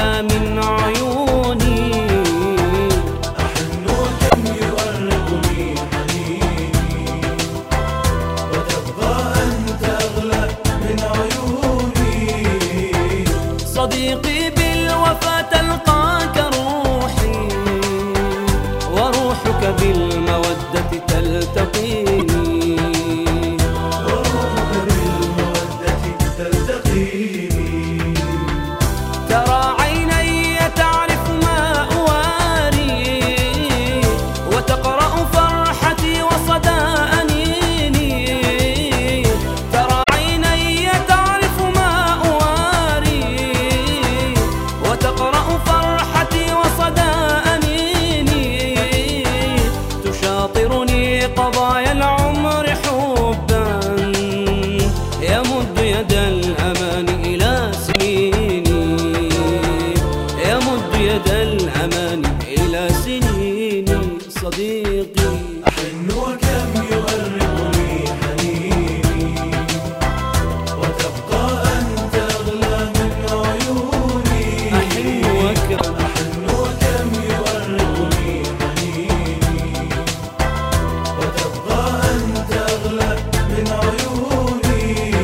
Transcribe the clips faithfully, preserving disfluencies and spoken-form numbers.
أغلى من عيوني. أحن وكم يؤرقني حنيني، وتبقى أنت أغلى من عيوني. صديقي بالوفا تلقاك روحي، وروحك بالمودة تلتقيني. وروحك بالمودة تلتقيني. ترى عيني تعرف ما أواري، وتقرأ فرحتي وصدى أنيني. ترى عيني تعرف ما أواري، وتقرأ فرحتي وصدى أنيني. تشاطرني قضايا العمر حبا، يمد يد الأمان إلى سنيني، يمد يد الأمان إلى سنيني. صديقي أحن وكم يؤرقني حنيني، وتبقى أنت أغلى من عيوني. أحن وكم أحن وكم يؤرقني حنيني، وتبقى أنت أغلى من عيوني.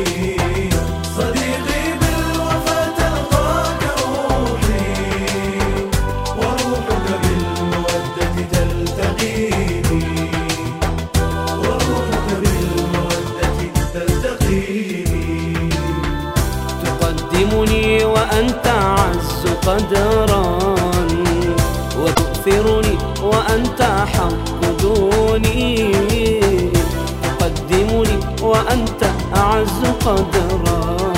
صديقي بالوفا تلقاك روحي، وروحك بالمودة تلتقيني. وروحك بالمودة تلتقيني. تقدمني وأنت أعز قدرا، وتؤثرني وأنت حق دوني. تقدمني وأنت أعز قدرا،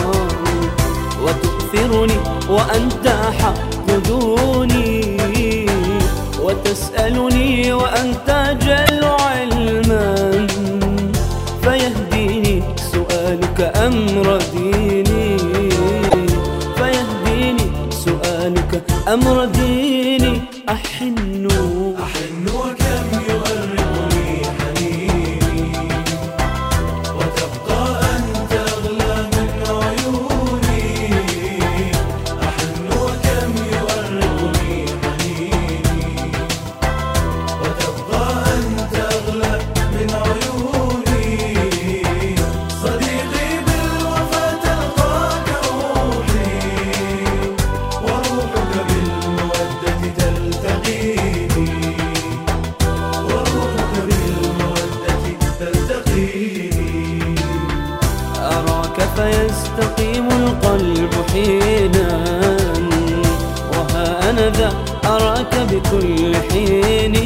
وتؤثرني وأنت حق دوني. وتسألني وأنت جل علما، فيهديني سؤالك أمر ديني، فيهديني سؤالك أمر ديني. أحن أحن وكم يؤرقني حنيني، وتبقى أنت أغلى من عيوني. أحن وكم يؤرقني حنيني، وتبقى أنت أغلى من عيوني. صديقي بالوفا تلقاك روحي، وروحك بالمودة تلتقيني. وروحك بالمودة تلتقيني. أراك فيستقيم القلب حينا، وها أنا ذا أراك بكل حين.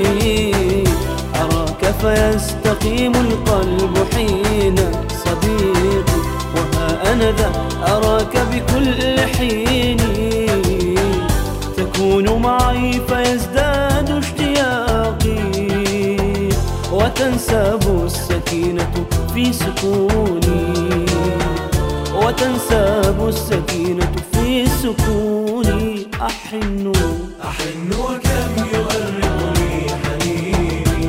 أراك فيستقيم القلب حينا صديقي، وها أنا ذا أراك بكل حين. تكون معي فيزداد اشتياقي، وتنساب السكينة في سكوني، وتنساب السكينة في سكوني. أحن أحن وكم يؤرقني حنيني،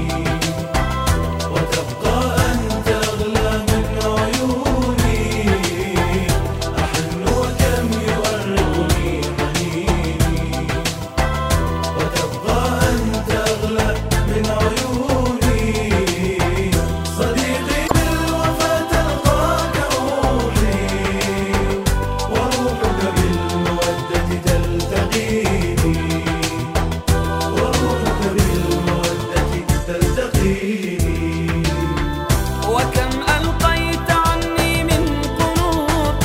وتبقى أنت أغلى من عيوني. أحن وكم يؤرقني حنيني، وتبقى أنت أغلى من عيوني. صديقي بالوفا تلقاك روحي، وروحك بالمودة تلتقيني. وروحك بالمودة تلتقيني. وكم ألقيت عني من قنوط،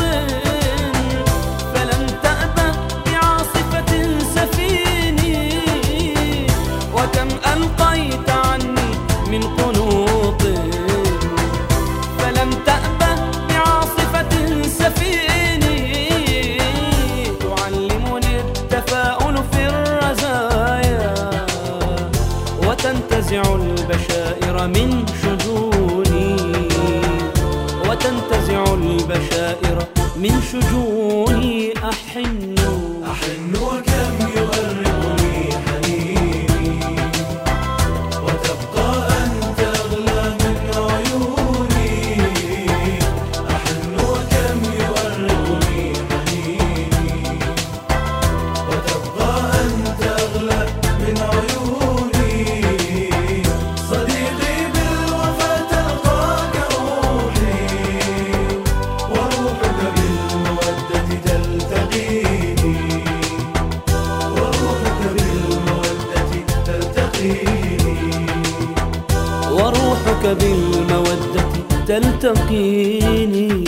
فلم تأبه بعاصفة سفيني. وكم ألقيت عني من قنوط، فلم تأبه بعاصفة سفيني. تعلمني التفاؤل في الرزايا، وتنتزع البشائر من شجوني، وتنتزع البشائر من شجوني. أحن أحن وكم يؤرقني حنيني، وتبقى أنت أغلى من عيوني. أحن وكم يؤرقني حنيني، بالمودة تلتقيني.